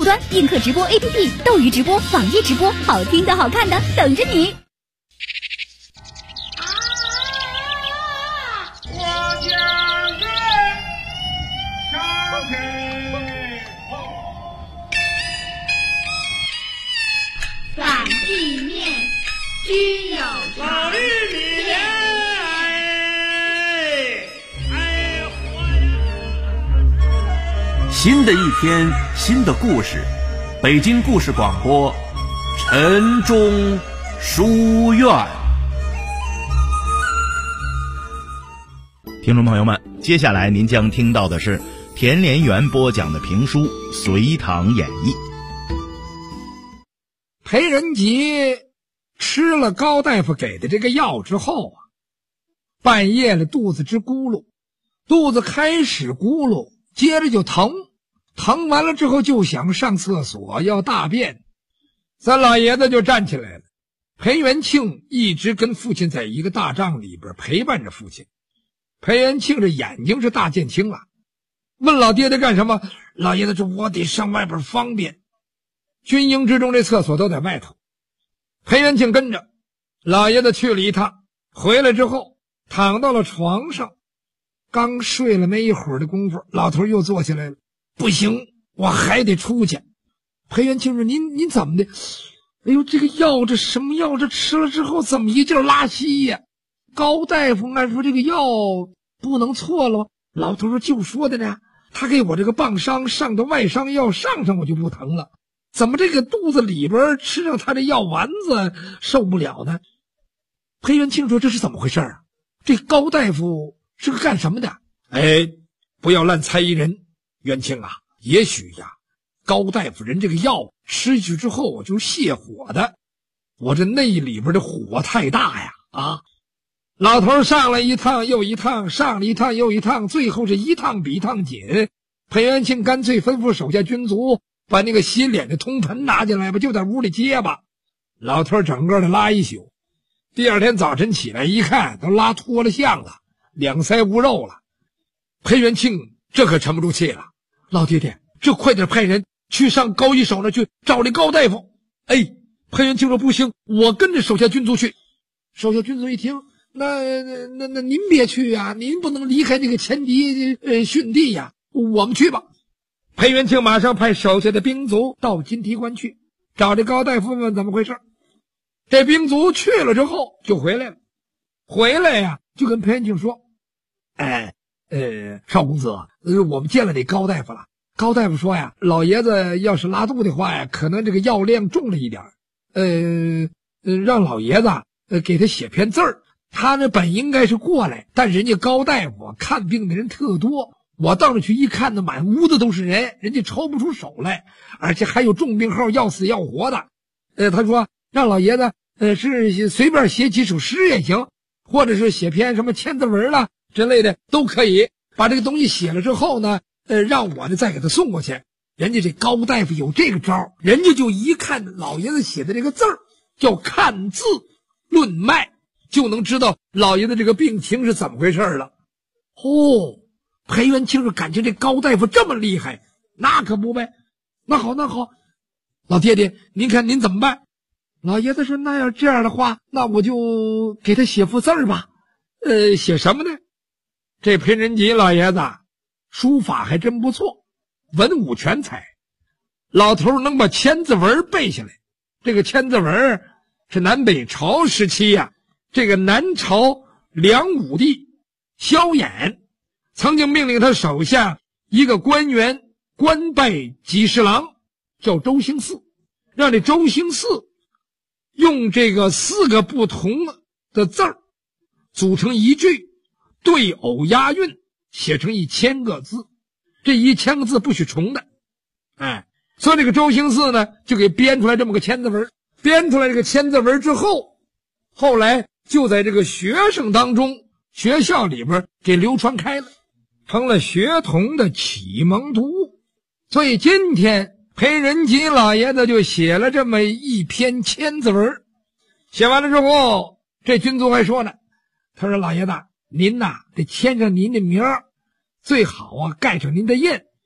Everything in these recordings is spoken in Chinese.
户端、映客直播 APP、斗鱼直播、网易直播，好听的好看的等着你。 反地面均有常。 新的一天，新的故事，北京故事广播，晨钟书院。 听众朋友们，接下来您将听到的是田连元播讲的评书《隋唐演义》。 裴仁吉吃了高大夫给的这个药之后啊，半夜了肚子直咕噜，肚子开始咕噜，接着就疼，疼完了之后就想上厕所要大便。咱老爷子就站起来了。裴元庆一直跟父亲在一个大帐里边陪伴着父亲。裴元庆这眼睛是大见青了，问老爹爹干什么？老爷子说我得上外边方便，军营之中这厕所都在外头。裴元庆跟着老爷子去了一趟，回来之后躺到了床上，刚睡了没一会儿的功夫，老头又坐起来了。不行，我还得出去。裴元庆说您怎么的？哎呦，这个药，这什么药？这吃了之后怎么一劲拉稀呀？高大夫按说这个药不能错了。老头说就说的呢，他给我这个棒伤上的外伤药上我就不疼了，怎么这个肚子里边吃上他的药丸子受不了呢？裴元庆说这是怎么回事啊？这高大夫是个干什么的？不要乱猜疑人，元庆啊，也许呀，高大夫人这个药吃下去之后就泻火的，我这内里边的火太大呀啊！老头上了一趟又一趟，上了一趟又一趟，最后是一趟比一趟紧。裴元庆干脆吩咐手下军卒把那个洗脸的通盆拿进来吧，就在屋里接吧。老头整个的拉一宿，第二天早晨起来一看，都拉脱了相了，两腮无肉了。裴元庆这可沉不住气了，老爹爹，这快点派人去上高一手那去找那高大夫。裴元庆说不行，我跟着手下军卒去。手下军卒一听，那您别去呀，您不能离开这个前敌训弟呀，我们去吧。裴元庆马上派手下的兵卒到金提关去找这高大夫问怎么回事。这兵卒去了之后就回来了，回来呀就跟裴元庆说，少公子，我们见了那高大夫了。高大夫说呀，老爷子要是拉肚的话呀，可能这个药量重了一点，让老爷子给他写篇字儿。他呢本应该是过来，但人家高大夫看病的人特多，我到那去一看呢，满屋子都是人，人家抽不出手来，而且还有重病号要死要活的。他说让老爷子是随便写几首诗也行，或者是写篇什么千字文啦之类的都可以。把这个东西写了之后呢，让我呢再给他送过去。人家这高大夫有这个招，人家就一看老爷子写的这个字儿，叫看字论脉，就能知道老爷子这个病情是怎么回事了。裴元庆是感情这高大夫这么厉害，那可不呗。那好，老爹爹，您看您怎么办？老爷子说那要这样的话，那我就给他写幅字儿吧。写什么呢？这裴仁吉老爷子书法还真不错，文武全才，老头能把千字文背下来。这个千字文是南北朝时期呀，这个南朝梁武帝萧衍曾经命令他手下一个官员官拜给事郎，叫周兴嗣，让这周兴嗣用这个4个不同的字儿组成一句，对偶押韵，写成1000个字，这1000个字不许重的。所以这个周兴嗣呢就给编出来这么个千字文。编出来这个千字文之后，后来就在这个学生当中，学校里边给流传开了，成了学童的启蒙读物。所以今天裴仁吉老爷子就写了这么一篇千字文。写完了之后，这军卒还说呢，他说老爷子您呐得签上您的名儿，最好啊盖上您的印，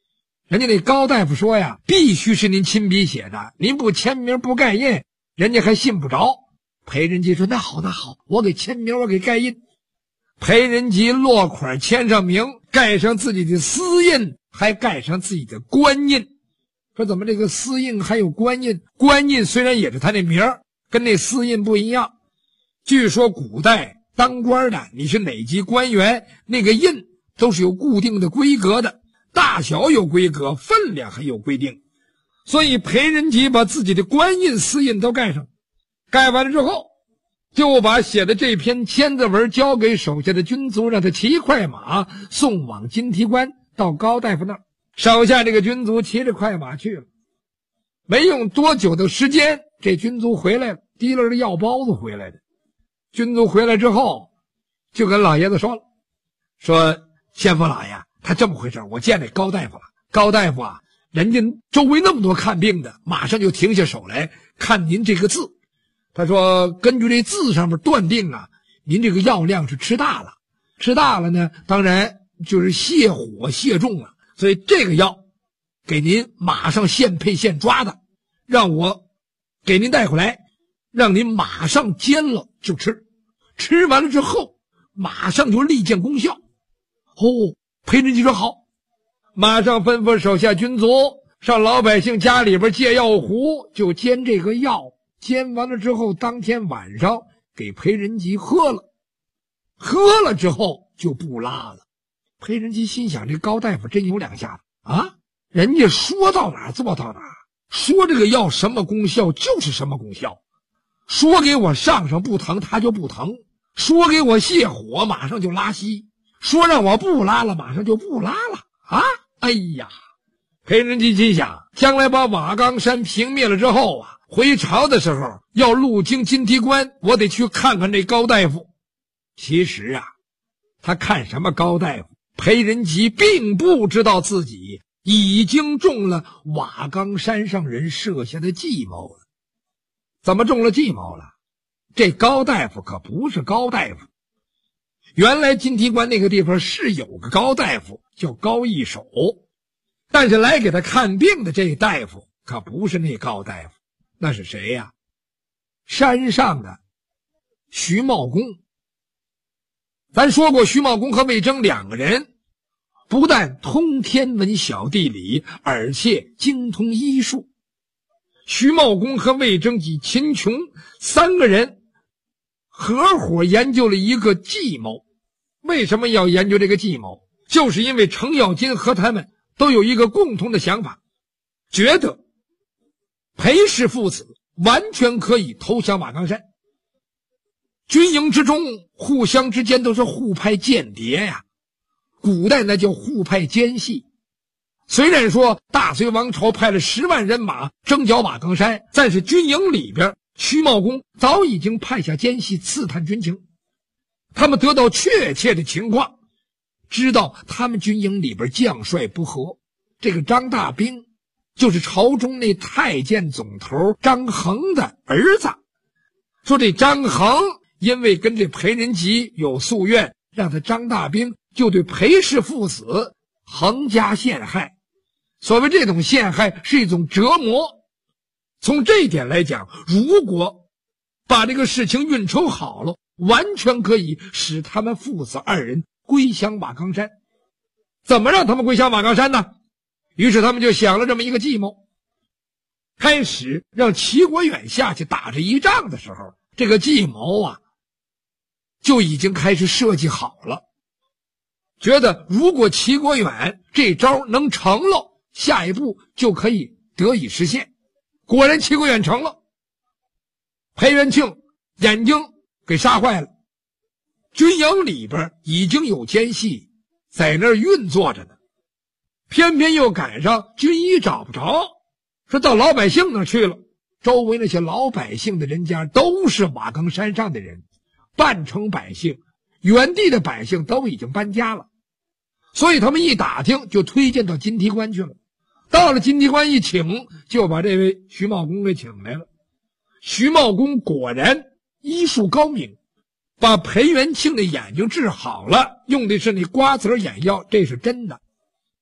人家那高大夫说呀，必须是您亲笔写的，您不签名不盖印，人家还信不着。裴仁吉说那好，我给签名，我给盖印。裴仁吉落款签上名，盖上自己的私印，还盖上自己的官印。说怎么这个私印还有官印？官印虽然也是他那名儿，跟那私印不一样。据说古代当官的，你是哪级官员，那个印都是有固定的规格的，大小有规格，分量还有规定。所以裴仁吉把自己的官印私印都盖上，盖完了之后，就把写的这篇签字文交给手下的军卒，让他骑快马送往金提关，到高大夫那儿。手下这个军卒骑着快马去了，没用多久的时间，这军卒回来了，提了个药包子回来的。军卒回来之后，就跟老爷子说了，说先锋老爷，他这么回事，我见那高大夫了。高大夫啊，人家周围那么多看病的，马上就停下手来看您这个字。他说根据这字上面断定啊，您这个药量是吃大了，吃大了呢，当然就是泻火泻重了。所以这个药给您马上现配现抓的，让我给您带回来，让您马上煎了就吃，吃完了之后马上就立见功效。裴仁吉说好，马上吩咐手下军卒上老百姓家里边借药壶，就煎这个药。煎完了之后，当天晚上给裴仁吉喝了，喝了之后就不拉了。裴仁吉心想，这高大夫真有两下子啊！人家说到哪儿做到哪儿，说这个药什么功效就是什么功效，说给我上不疼他就不疼，说给我泻火马上就拉稀，说让我不拉了马上就不拉了啊！哎呀，裴仁吉心想，将来把瓦岗山平灭了之后啊，回朝的时候要路经金提关，我得去看看这高大夫。其实啊，他看什么高大夫？裴仁吉并不知道自己已经中了瓦岗山上人设下的计谋了。怎么中了计谋了？这高大夫可不是高大夫。原来金提关那个地方是有个高大夫叫高一手，但是来给他看病的这大夫可不是那高大夫。那是谁呀？山上的徐茂公。咱说过，徐茂公和魏征两个人不但通天文晓地理，而且精通医术。徐茂公和魏征及秦琼三个人合伙研究了一个计谋。为什么要研究这个计谋？就是因为程咬金和他们都有一个共同的想法，觉得裴氏父子完全可以投降瓦岗山。军营之中互相之间都是互派间谍呀，古代那叫互派奸细。虽然说大隋王朝派了10万人马征剿瓦岗山，但是军营里边徐茂公早已经派下奸细刺探军情，他们得到确切的情况，知道他们军营里边将帅不和。这个张大兵就是朝中那太监总头张衡的儿子。说这张衡因为跟这裴仁吉有夙愿，让他张大兵就对裴氏父子横加陷害。所谓这种陷害是一种折磨。从这一点来讲，如果把这个事情运筹好了，完全可以使他们父子二人归降瓦岗山。怎么让他们归降瓦岗山呢？于是他们就想了这么一个计谋。开始让齐国远下去打这一仗的时候，这个计谋啊就已经开始设计好了，觉得如果齐国远这招能成了，下一步就可以得以实现。果然齐国远成了，裴元庆眼睛给杀坏了。军营里边已经有奸细在那儿运作着呢，偏偏又赶上军医找不着，说到老百姓那儿去了。周围那些老百姓的人家都是瓦岗山上的人，半城百姓，原地的百姓都已经搬家了，所以他们一打听就推荐到金提关去了。到了金提关一请，就把这位徐茂公给请来了。徐茂公果然医术高明，把裴元庆的眼睛治好了，用的是那瓜子眼药，这是真的。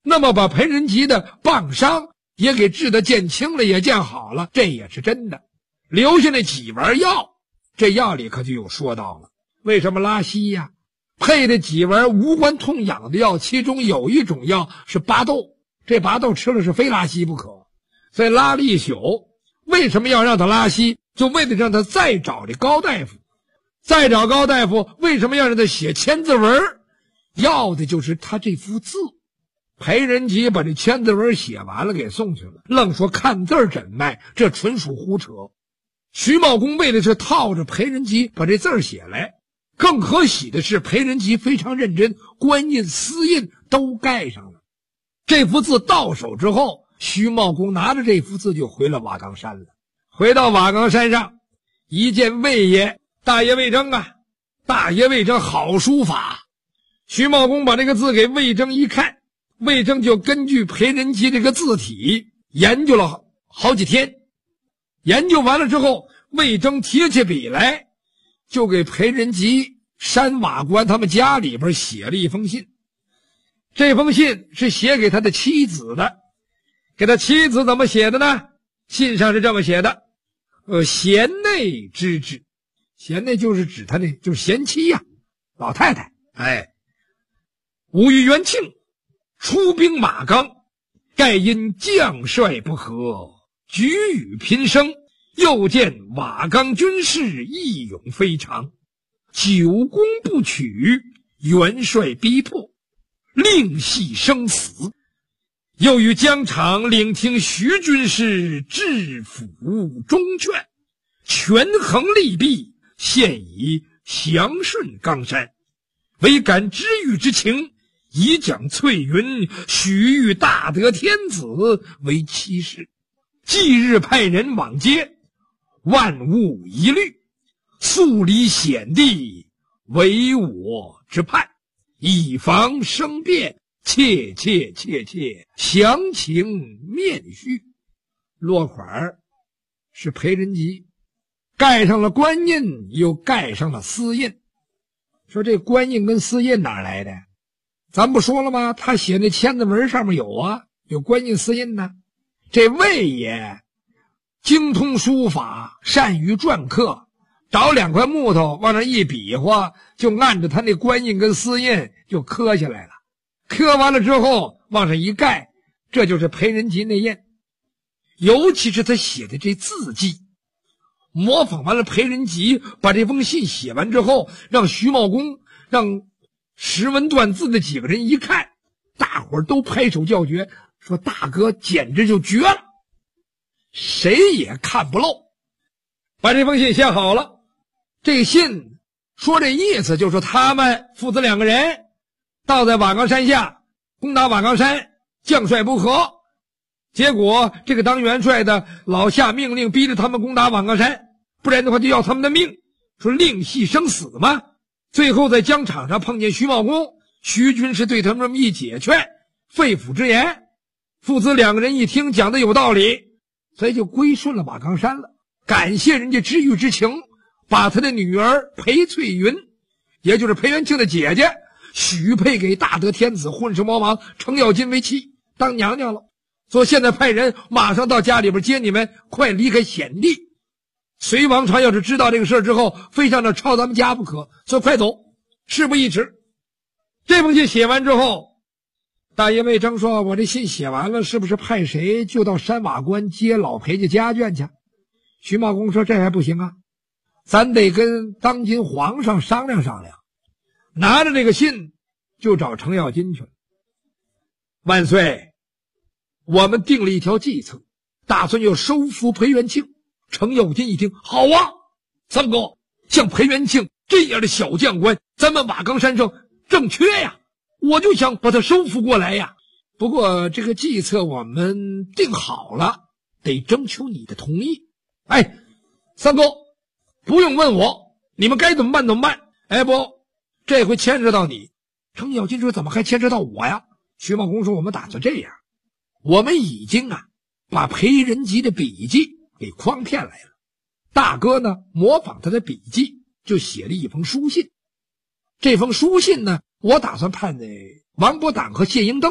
那么把裴仁吉的棒伤也给治得见轻了，也见好了，这也是真的。留下那几丸药，这药里可就有说到了，为什么拉稀呀？配的几丸无关痛痒的药，其中有一种药是巴豆，这巴豆吃了是非拉稀不可，所以拉了一宿。为什么要让他拉稀？就为了让他再找这高大夫，再找高大夫，为什么要让他写签字文？要的就是他这幅字。裴仁吉把这签字文写完了，给送去了，愣说看字诊脉，这纯属胡扯。徐茂公为的是套着裴仁吉把这字写来，更可喜的是裴仁吉非常认真，官印私印都盖上了。这幅字到手之后，徐茂公拿着这幅字就回了瓦岗山了。回到瓦岗山上，一见魏爷，大爷魏征啊，大爷魏征好书法。徐茂公把这个字给魏征一看，魏征就根据裴仁吉这个字体研究了好几天。研究完了之后，魏征提起笔来，就给裴仁吉山瓦官他们家里边写了一封信。这封信是写给他的妻子的。给他妻子怎么写的呢？信上是这么写的：贤内之至，贤内就是指他那就是贤妻呀，老太太。吾与元庆出兵马岗，盖因将帅不和，举与频生，又见瓦岗军士义勇非常，久攻不取，元帅逼迫，令系生死。又于疆场领听徐军师治抚忠劝，权衡利弊，现以降顺冈山，唯感知遇之情，以将翠云许与大德天子为妻室。即日派人往接，万勿疑虑，速离险地，为我之盼，以防生变，切详情面叙。落款是裴仁吉，盖上了官印，又盖上了私印。说这官印跟私印哪来的？咱不说了吗？他写那签字文上面有啊，有官印私印呢。这魏爷精通书法，善于篆刻，找两块木头往那一比划，就按着他那官印跟私印就刻下来了。刻完了之后往上一盖，这就是裴仁吉那印。尤其是他写的这字迹，模仿完了裴仁吉把这封信写完之后，让徐茂公让识文断字的几个人一看，大伙儿都拍手叫绝，说大哥简直就绝了，谁也看不漏。把这封信写好了，这信说这意思就是他们父子两个人到在瓦岗山下攻打瓦岗山，将帅不和，结果这个当元帅的老下命令逼着他们攻打瓦岗山，不然的话就要他们的命，说令系生死嘛。最后在疆场上碰见徐茂公，徐军师对他们这么一解劝，肺腑之言，父子两个人一听讲的有道理，所以就归顺了瓦岗山了。感谢人家知遇之情，把他的女儿裴翠云，也就是裴元庆的姐姐，许配给大德天子混世魔王程咬金为妻，当娘娘了。说现在派人马上到家里边接你们，快离开险地。隋王朝要是知道这个事之后，非上那抄咱们家不可，说快走，事不宜迟。这封信写完之后，大爷魏征说，我这信写完了，是不是派谁就到山瓦关接老裴家家眷去？徐茂公说，这还不行啊，咱得跟当今皇上商量商量。拿着这个信就找程咬金去了。万岁，我们定了一条计策，打算要收服裴元庆。程咬金一听，好啊，三哥，像裴元庆这样的小将官，咱们瓦岗山上正缺呀，我就想把他收服过来呀。不过这个计策我们定好了，得征求你的同意。三哥，不用问我，你们该怎么办怎么办。不，这回牵扯到你。程咬金说，怎么还牵扯到我呀？徐茂公说，我们打算这样，我们已经把裴仁吉的笔记给诓骗来了。大哥呢，模仿他的笔记，就写了一封书信。这封书信呢，我打算判王伯党和谢英登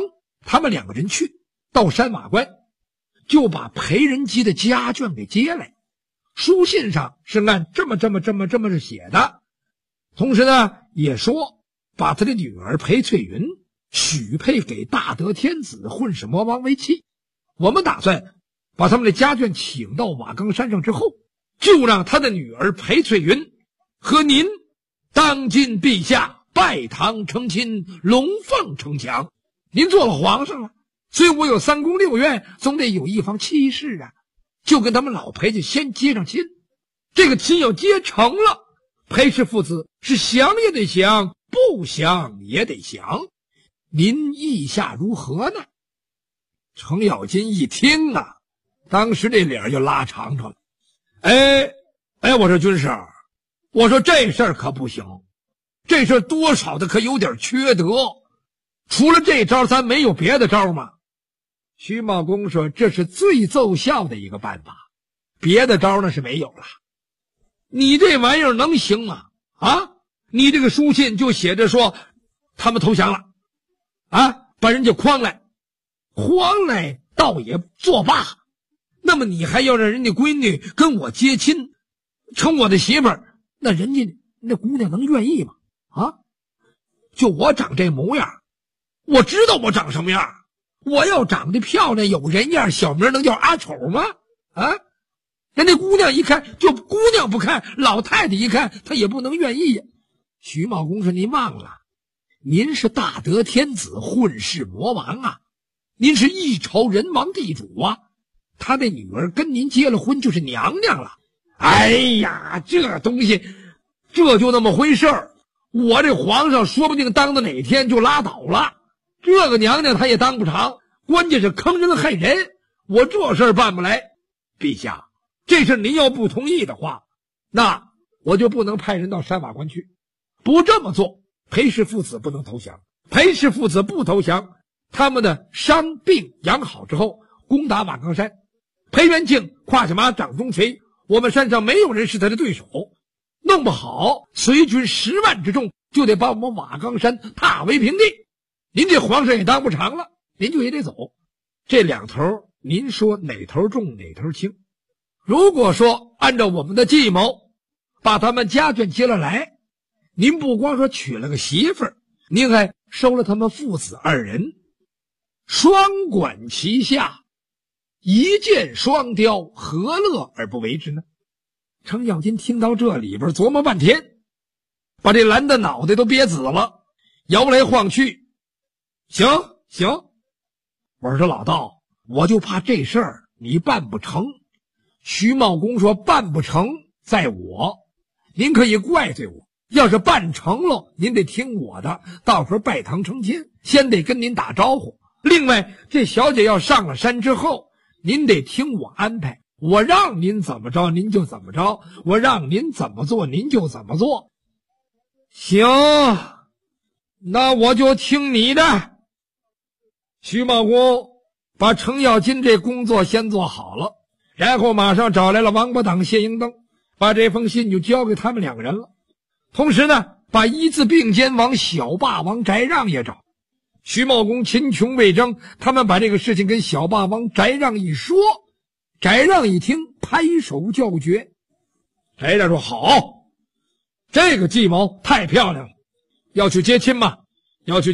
他们2个人去到山瓦关，就把裴仁基的家眷给接来。书信上是按这么是写的，同时呢也说把他的女儿裴翠云许配给大德天子混世魔王为妻。我们打算把他们的家眷请到瓦岗山上之后，就让他的女儿裴翠云和您当今陛下拜堂成亲，龙凤呈祥。您做了皇上了，所以我有3宫6院，总得有一房妻室啊，就跟他们老裴家先接上亲。这个亲要接成了，裴氏父子是降也得降，不降也得降。您意下如何呢？程咬金一听啊，当时这脸就拉长了。我说军师，我说这事儿可不行，这事儿多少的可有点缺德，除了这招咱没有别的招吗？徐茂公说这是最奏效的一个办法，别的招呢是没有了。你这玩意儿能行吗？啊，你这个书信就写着说他们投降了啊，把人家诓来倒也作罢，那么你还要让人家闺女跟我接亲成我的媳妇儿，那人家那姑娘能愿意吗？啊，就我长这模样，我知道我长什么样，我要长得漂亮有人样，小名能叫阿丑吗？啊，人家姑娘一看，就姑娘不看，老太太一看她也不能愿意呀。徐茂公说您忘了，您是大德天子混世魔王啊，您是一朝人王地主啊，他的女儿跟您结了婚就是娘娘了。哎呀，这东西这就那么回事儿，我这皇上说不定当到哪天就拉倒了，这个娘娘他也当不长，关键是坑人害人，我这事儿办不来。陛下，这事您要不同意的话，那我就不能派人到山瓦关去。不这么做，裴氏父子不能投降。裴氏父子不投降，他们的伤病养好之后，攻打瓦岗山。裴元敬跨下马掌中锤，我们山上没有人是他的对手，弄不好随军10万之众就得把我们瓦岗山踏为平地。您这皇上也当不长了，您就也得走。这两头您说哪头重哪头轻？如果说按照我们的计谋把他们家眷接了来，您不光说娶了个媳妇儿，您还收了他们父子2人，双管齐下，一箭双雕，何乐而不为之呢？程咬金听到这里边琢磨半天，把这蓝的脑袋都憋紫了，摇来晃去。行，我说老道，我就怕这事儿你办不成。徐茂公说办不成在我，您可以怪罪我，要是办成了您得听我的，到时候拜堂成亲先得跟您打招呼。另外这小姐要上了山之后，您得听我安排，我让您怎么着您就怎么着，我让您怎么做您就怎么做。行，那我就听你的。徐茂公把程咬金这工作先做好了，然后马上找来了王八党谢英登，把这封信就交给他们2个人了。同时呢，把一字并肩王小霸王翟让也找。徐茂公秦琼魏征他们把这个事情跟小霸王翟让一说，翟让一听拍手叫绝。翟让说好，这个计谋太漂亮了，要去接亲吗？要去